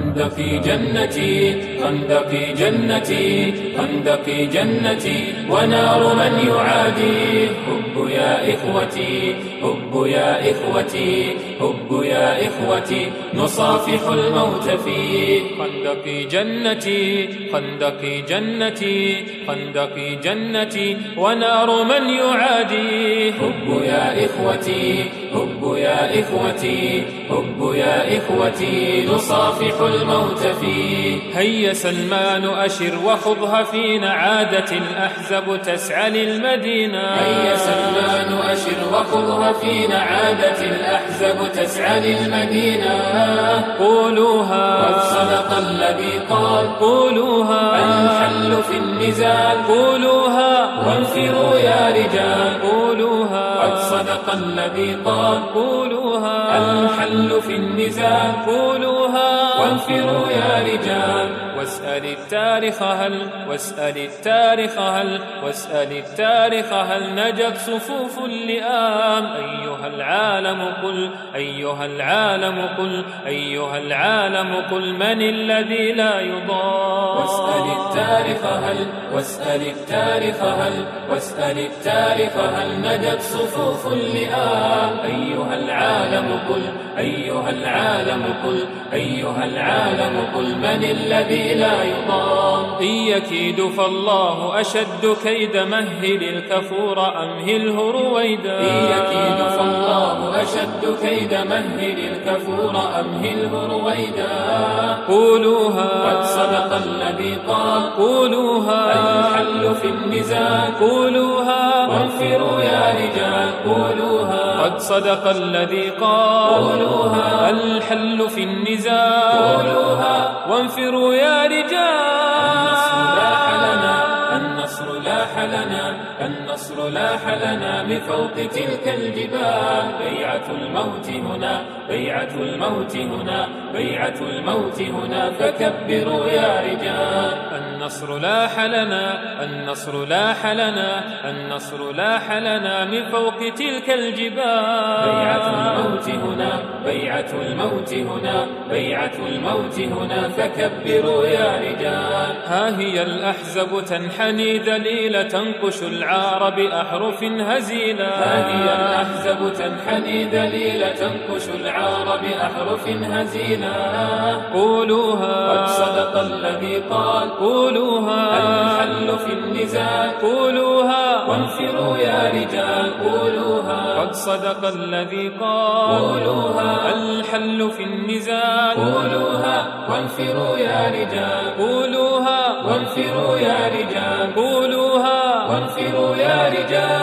خندقي جنتي خندقي جنتي خندقي جنتي ونار من يعادي. هب يا إخوتي هب يا إخوتي هب يا إخوتي نصافح الموت فيه. خندقي جنتي خندقي جنتي خندقي جنتي ونار من يعادي. هب يا إخوتي هب يا إخوتي هب يا إخوتي نصافح الموت فيه. هيا سلمان أشر وخضها فينا عادت الأحزاب تسعى للمدينة. هيا سلمان أشر وخضها فينا عادت الأحزاب تسعى للمدينة. قولوها قد صدق الذي قال قولوها الحل في النزال. قولوها وانفروا يا رجال. قولوها قد صدق الذي قال قولوها الحل في النزال. قولوها وانفروا يا رجال. واسأل التاريخ هل واسأل التاريخ هل واسأل التاريخ هل نجت صفوف اللئام. أيها العالم قل أيها العالم قل أيها العالم قل من الذي لا يضام. واسأل التاريخ هل واسأل التاريخ هل واسأل التاريخ هل نجت صفوف اللئام. أيها العالم قل أيها العالم قل أيها العالم قل من الذي لا يضام. إن يكيد فالله أشد كيد. مهل الكفور أمهله رويدا. إن يكيد فالله أشد كيد. مهل الكفور أمهله رويدا. قولوها قد صدق الذي قال قولوها الحل في النزال. قولوها وانفروا يا رجال. قولوها قد صدق الذي قال قولوها الحل في النزال. قولوها وانفروا يا رجال. النصر لاح لنا النصر لاح لنا من فوق تلك الجبال. بيعة الموت هنا بيعة الموت هنا بيعة الموت هنا فكبروا يا رجال. النصر لاح لنا النصر لاح لنا النصر لاح لنا من فوق تلك الجبال. بيعة الموت هنا بيعة الموت هنا بيعة الموت هنا فكبروا يا رجال. ها هي الأحزاب تنحني ذليلة تنقش العار بأحرف هزيلة. ها هي الأحزاب تنحني ذليلة تنقش العار بأحرف هزيلة. قولوها قد صدق الذي قال قولوها الحل في النزال. قولوها وانفروا يا رجال. قولوها قد صدق الذي قال قولوها الحل في النزال. قولوها وانفروا يا رجال. قولوها وانفروا يا رجال. قولوها وانفروا يا رجال.